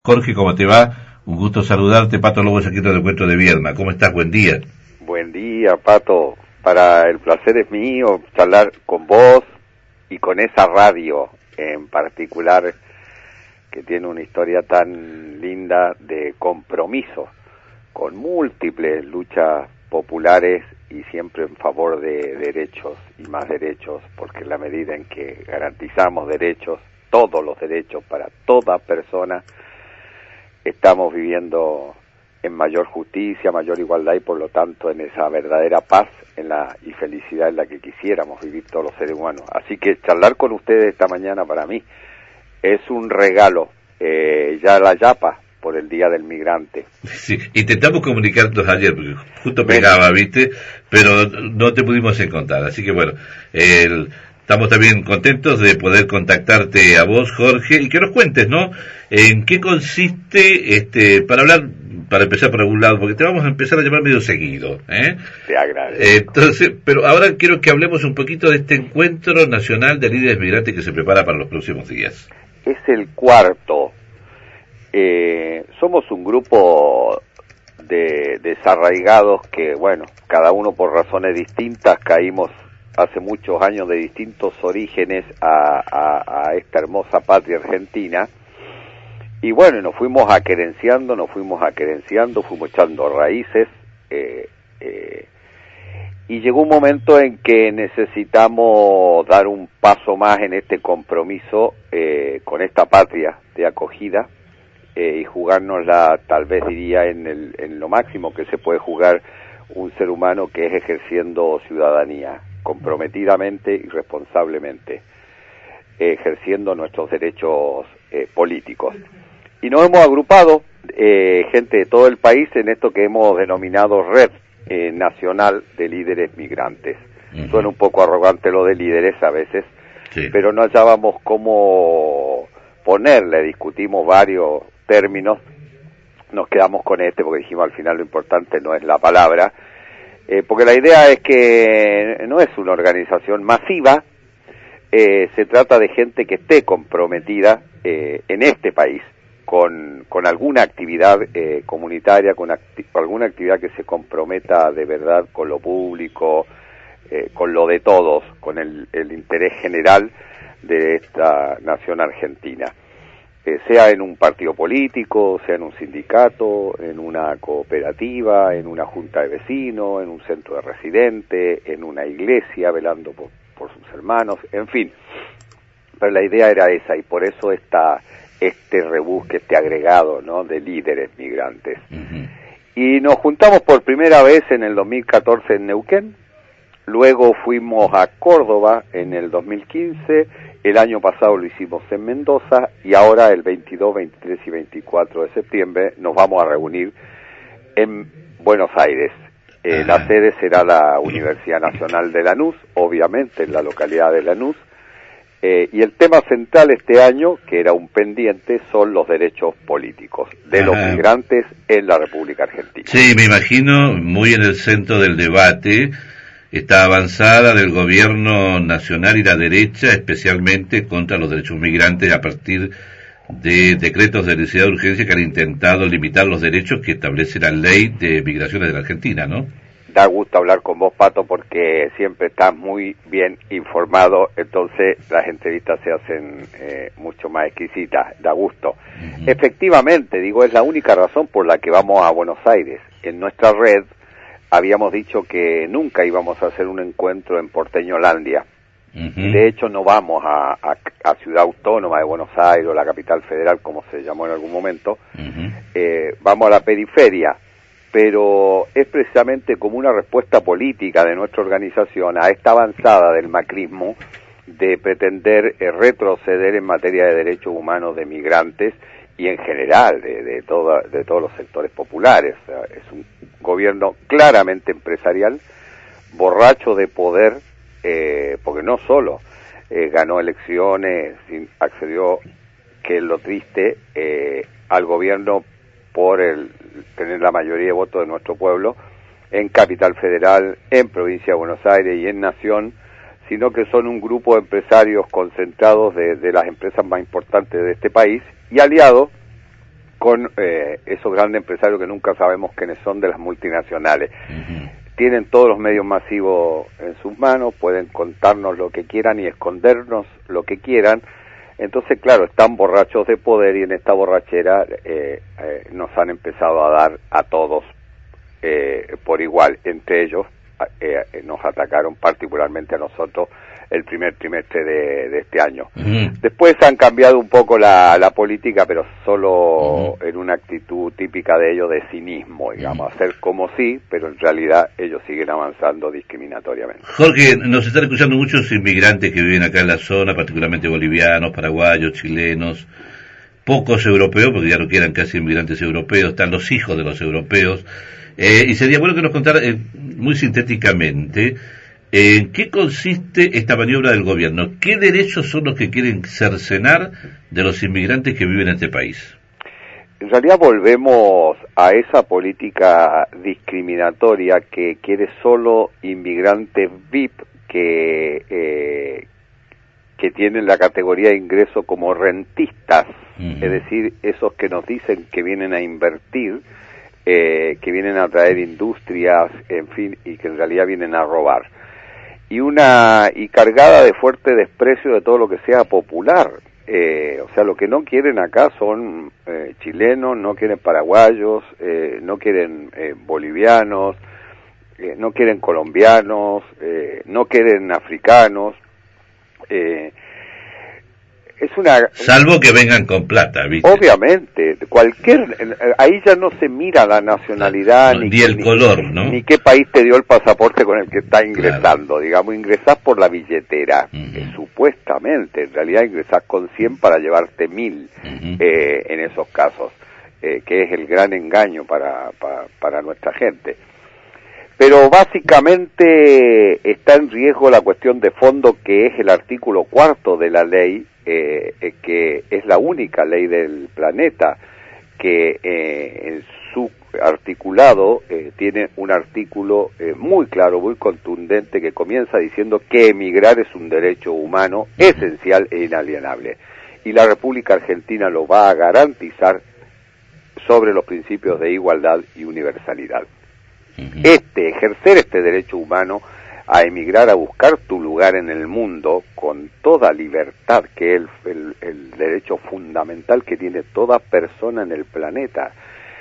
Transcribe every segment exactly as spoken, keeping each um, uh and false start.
Jorge, ¿cómo te va? Un gusto saludarte, Pato Lobo, aquí del encuentro de Viedma. ¿Cómo estás? Buen día. Buen día, Pato. Para el placer es mío charlar con vos y con esa radio en particular que tiene una historia tan linda de compromiso con múltiples luchas populares y siempre en favor de derechos y más derechos, porque en la medida en que garantizamos derechos, todos los derechos para toda persona, estamos viviendo en mayor justicia, mayor igualdad y por lo tanto en esa verdadera paz en la y felicidad en la que quisiéramos vivir todos los seres humanos. Así que charlar con ustedes esta mañana para mí es un regalo, eh, ya la yapa por el Día del Migrante. Sí, intentamos comunicarnos ayer porque justo pegaba, ¿viste? Pero no te pudimos encontrar, así que bueno, el... estamos también contentos de poder contactarte a vos, Jorge, y que nos cuentes, ¿no? En qué consiste, este, para hablar, para empezar por algún lado, porque te vamos a empezar a llamar medio seguido, ¿eh? Te agradezco. Entonces, pero ahora quiero que hablemos un poquito de este encuentro nacional de líderes migrantes que se prepara para los próximos días. Es el cuarto. Eh, somos un grupo de desarraigados que, bueno, cada uno por razones distintas caímos hace muchos años de distintos orígenes a, a, a esta hermosa patria argentina, y bueno, nos fuimos aquerenciando, nos fuimos aquerenciando, fuimos echando raíces, eh, eh, y llegó un momento en que necesitamos dar un paso más en este compromiso eh, con esta patria de acogida, eh, y jugárnosla, tal vez diría, en, el, en lo máximo que se puede jugar un ser humano, que es ejerciendo ciudadanía comprometidamente y responsablemente, eh, ejerciendo nuestros derechos eh, políticos. Y nos hemos agrupado, eh, gente de todo el país, en esto que hemos denominado Red eh, Nacional de Líderes Migrantes. Uh-huh. Suena un poco arrogante lo de líderes a veces, sí, pero no hallábamos cómo ponerle, discutimos varios términos, nos quedamos con este porque dijimos al final lo importante no es la palabra, Eh, porque la idea es que no es una organización masiva, eh, se trata de gente que esté comprometida eh, en este país con, con alguna actividad eh, comunitaria, con acti- alguna actividad que se comprometa de verdad con lo público, eh, con lo de todos, con el, el interés general de esta nación argentina. Eh, sea en un partido político, sea en un sindicato, en una cooperativa, en una junta de vecinos, en un centro de residentes, en una iglesia velando por, por sus hermanos, en fin. Pero la idea era esa y por eso está este rebusque, este agregado, ¿no?, de líderes migrantes. Uh-huh. Y nos juntamos por primera vez en el dos mil catorce en Neuquén, luego fuimos a Córdoba en el dos mil quince, el año pasado lo hicimos en Mendoza y ahora el veintidós, veintitrés y veinticuatro de septiembre nos vamos a reunir en Buenos Aires. Eh, la sede será la Universidad Nacional de Lanús, obviamente en la localidad de Lanús, eh, y el tema central este año, que era un pendiente, son los derechos políticos de Ajá. los migrantes en la República Argentina. Sí, me imagino, muy en el centro del debate, esta avanzada del gobierno nacional y la derecha, especialmente contra los derechos migrantes a partir de decretos de necesidad de urgencia que han intentado limitar los derechos que establece la ley de migraciones de la Argentina, ¿no? Da gusto hablar con vos, Pato, porque siempre estás muy bien informado, entonces las entrevistas se hacen eh, mucho más exquisitas, da gusto. Uh-huh. Efectivamente, digo, es la única razón por la que vamos a Buenos Aires. En nuestra red habíamos dicho que nunca íbamos a hacer un encuentro en Porteñolandia. Uh-huh. Y de hecho no vamos a, a, a Ciudad Autónoma de Buenos Aires o la capital federal, como se llamó en algún momento. Uh-huh. Eh, vamos a la periferia, pero es precisamente como una respuesta política de nuestra organización a esta avanzada del macrismo de pretender eh, retroceder en materia de derechos humanos de migrantes y en general de, de, toda, de todos los sectores populares. O sea, es un gobierno claramente empresarial, borracho de poder, eh, porque no solo eh, ganó elecciones, accedió, que es lo triste, eh, al gobierno por el tener la mayoría de votos de nuestro pueblo en Capital Federal, en Provincia de Buenos Aires y en Nación, sino que son un grupo de empresarios concentrados de, de las empresas más importantes de este país y aliados con eh, esos grandes empresarios que nunca sabemos quiénes son, de las multinacionales. Uh-huh. Tienen todos los medios masivos en sus manos, pueden contarnos lo que quieran y escondernos lo que quieran. Entonces, claro, están borrachos de poder y en esta borrachera eh, eh, nos han empezado a dar a todos eh, por igual. Entre ellos eh, eh, nos atacaron particularmente a nosotros el primer trimestre de, de este año. Uh-huh. Después han cambiado un poco la, la política, pero solo uh-huh. en una actitud típica de ellos de cinismo, digamos, uh-huh. hacer como sí, pero en realidad ellos siguen avanzando discriminatoriamente. Jorge, nos están escuchando muchos inmigrantes que viven acá en la zona, particularmente bolivianos, paraguayos, chilenos, pocos europeos, porque ya no quedan casi inmigrantes europeos, están los hijos de los europeos, eh, y sería bueno que nos contara eh, muy sintéticamente ¿en qué consiste esta maniobra del gobierno? ¿Qué derechos son los que quieren cercenar de los inmigrantes que viven en este país? En realidad volvemos a esa política discriminatoria que quiere solo inmigrantes V I P que, eh, que tienen la categoría de ingreso como rentistas, uh-huh. es decir, esos que nos dicen que vienen a invertir, eh, que vienen a traer industrias, en fin, y que en realidad vienen a robar. Y una y cargada de fuerte desprecio de todo lo que sea popular. Eh, o sea, lo que no quieren acá son eh, chilenos, no quieren paraguayos, eh, no quieren eh, bolivianos, eh, no quieren colombianos, eh, no quieren africanos. Eh, es una salvo que vengan con plata, ¿viste? Obviamente, cualquier ahí ya no se mira la nacionalidad no, ni, ni el ni, color, ¿no? Ni qué país te dio el pasaporte con el que está ingresando, claro. Digamos, ingresás por la billetera, uh-huh. eh, supuestamente, en realidad ingresás con cien para llevarte mil, uh-huh. eh, en esos casos, eh, que es el gran engaño para, para, para nuestra gente. Pero básicamente está en riesgo la cuestión de fondo, que es el artículo cuarto de la ley, eh, eh, que es la única ley del planeta que eh, en su articulado eh, tiene un artículo eh, muy claro, muy contundente, que comienza diciendo que emigrar es un derecho humano esencial e inalienable. Y la República Argentina lo va a garantizar sobre los principios de igualdad y universalidad. Este, ejercer este derecho humano a emigrar, a buscar tu lugar en el mundo con toda libertad, que es el, el, el derecho fundamental que tiene toda persona en el planeta,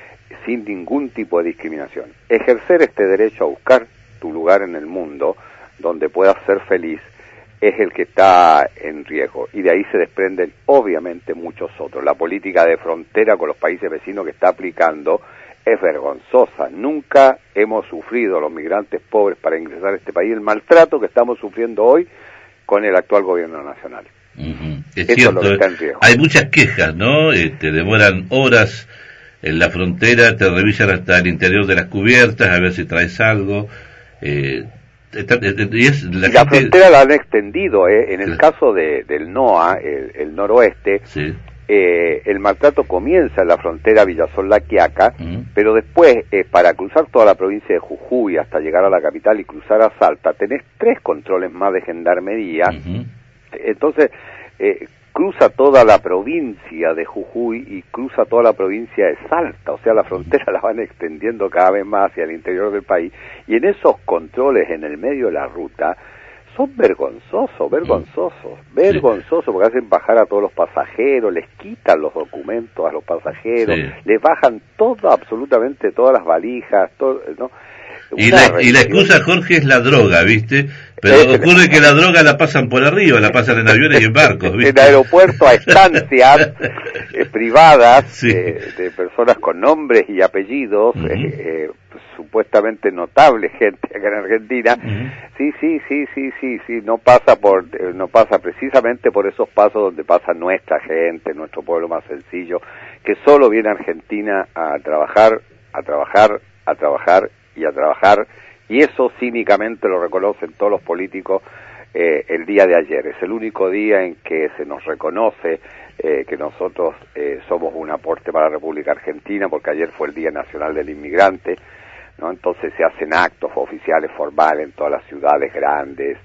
sin ningún tipo de discriminación. Ejercer este derecho a buscar tu lugar en el mundo, donde puedas ser feliz, es el que está en riesgo. Y de ahí se desprenden, obviamente, muchos otros. La política de frontera con los países vecinos que está aplicando es vergonzosa. Nunca hemos sufrido los migrantes pobres para ingresar a este país el maltrato que estamos sufriendo hoy con el actual gobierno nacional. Uh-huh. Es Eso cierto, es lo que está en riesgo. Hay muchas quejas, ¿no? Eh, te demoran horas en la frontera, te revisan hasta el interior de las cubiertas a ver si traes algo. Eh, está, y es, la, y la gente... frontera la han extendido, ¿eh? En el claro. caso de, del NOA, el, el noroeste, sí. Eh, el maltrato comienza en la frontera Villazón-La Quiaca, uh-huh. pero después, eh, para cruzar toda la provincia de Jujuy hasta llegar a la capital y cruzar a Salta, tenés tres controles más de gendarmería. Uh-huh. Entonces, eh, cruza toda la provincia de Jujuy y cruza toda la provincia de Salta, o sea, la frontera la van extendiendo cada vez más hacia el interior del país, y en esos controles en el medio de la ruta, son vergonzosos, vergonzosos, vergonzosos, porque hacen bajar a todos los pasajeros, les quitan los documentos a los pasajeros, sí. les bajan todo, absolutamente todas las valijas, todo, ¿no? Y la, y la excusa, Jorge, es la droga, ¿viste? Pero es ocurre el... que la droga la pasan por arriba, la pasan en aviones y en barcos, ¿viste? En aeropuerto a estancias eh, privadas sí. eh, de personas con nombres y apellidos, uh-huh. eh, eh, supuestamente notable gente acá en Argentina. Uh-huh. Sí, sí, sí, sí, sí, sí, no pasa por, eh, no pasa precisamente por esos pasos donde pasa nuestra gente, nuestro pueblo más sencillo, que solo viene a Argentina a trabajar, a trabajar, a trabajar y a trabajar, y eso cínicamente lo reconocen todos los políticos eh, el día de ayer. Es el único día en que se nos reconoce eh, que nosotros eh, somos un aporte para la República Argentina, porque ayer fue el Día Nacional del Inmigrante, ¿no? Entonces se hacen actos oficiales formales en todas las ciudades grandes,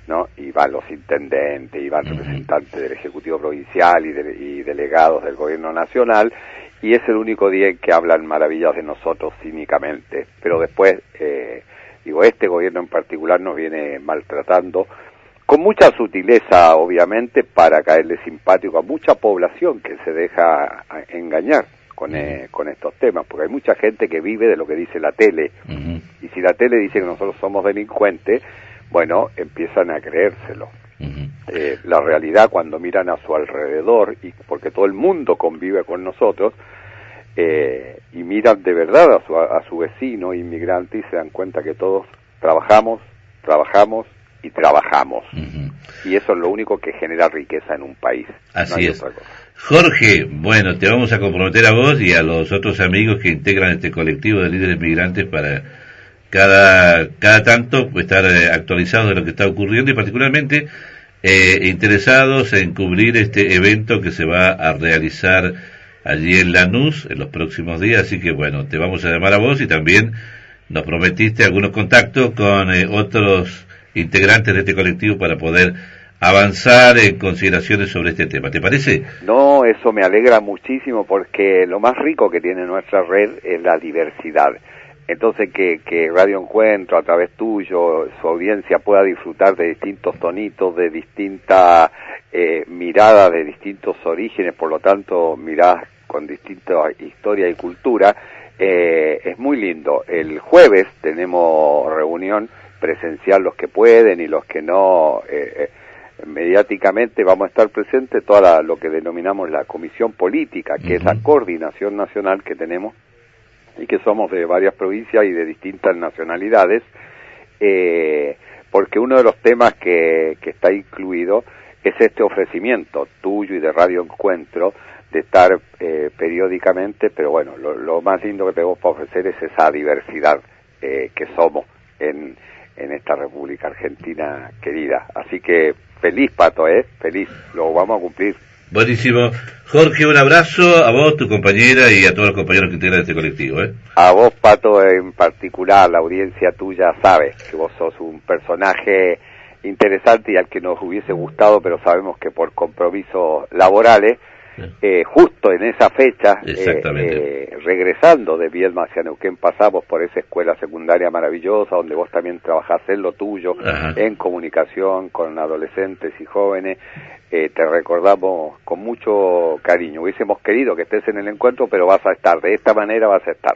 ¿no? Y van los intendentes, y van representantes del Ejecutivo Provincial y, de, y delegados del Gobierno Nacional, y es el único día en que hablan maravillas de nosotros cínicamente. Pero después, eh, digo, este gobierno en particular nos viene maltratando, con mucha sutileza, obviamente, para caerle simpático a mucha población que se deja engañar con, eh, con estos temas, porque hay mucha gente que vive de lo que dice la tele, uh-huh. y si la tele dice que nosotros somos delincuentes, bueno, empiezan a creérselo. Uh-huh. Eh, la realidad, cuando miran a su alrededor, y porque todo el mundo convive con nosotros, eh, y miran de verdad a su, a su vecino inmigrante y se dan cuenta que todos trabajamos, trabajamos, y trabajamos. Uh-huh. Y eso es lo único que genera riqueza en un país. Así no es. Jorge, bueno, te vamos a comprometer a vos y a los otros amigos que integran este colectivo de líderes migrantes para cada cada tanto estar eh, actualizados de lo que está ocurriendo y particularmente eh, interesados en cubrir este evento que se va a realizar allí en Lanús en los próximos días. Así que bueno, te vamos a llamar a vos y también nos prometiste algunos contactos con eh, otros integrantes de este colectivo para poder avanzar en consideraciones sobre este tema. ¿Te parece? No, eso me alegra muchísimo porque lo más rico que tiene nuestra red es la diversidad. Entonces que, que Radio Encuentro, a través tuyo, su audiencia pueda disfrutar de distintos tonitos, de distintas eh, miradas, de distintos orígenes, por lo tanto miradas con distintas historia y cultura, eh, es muy lindo. El jueves tenemos reunión presencial los que pueden y los que no, eh, eh, mediáticamente vamos a estar presentes toda la, lo que denominamos la comisión política, que uh-huh. es la coordinación nacional que tenemos y que somos de varias provincias y de distintas nacionalidades, eh, porque uno de los temas que, que está incluido es este ofrecimiento tuyo y de Radio Encuentro de estar eh, periódicamente, pero bueno, lo, lo más lindo que tenemos para ofrecer es esa diversidad eh, que somos en en esta República Argentina querida. Así que feliz, Pato, ¿eh? Feliz, lo vamos a cumplir. Buenísimo. Jorge, un abrazo a vos, tu compañera y a todos los compañeros que integran este colectivo, ¿eh? A vos, Pato, en particular, la audiencia tuya sabe que vos sos un personaje interesante y al que nos hubiese gustado, pero sabemos que por compromisos laborales, Eh, justo en esa fecha, eh, eh, regresando de Viedma hacia Neuquén, pasamos por esa escuela secundaria maravillosa donde vos también trabajás en lo tuyo, Ajá. en comunicación con adolescentes y jóvenes. Eh, te recordamos con mucho cariño. Hubiésemos querido que estés en el encuentro, pero vas a estar, de esta manera vas a estar.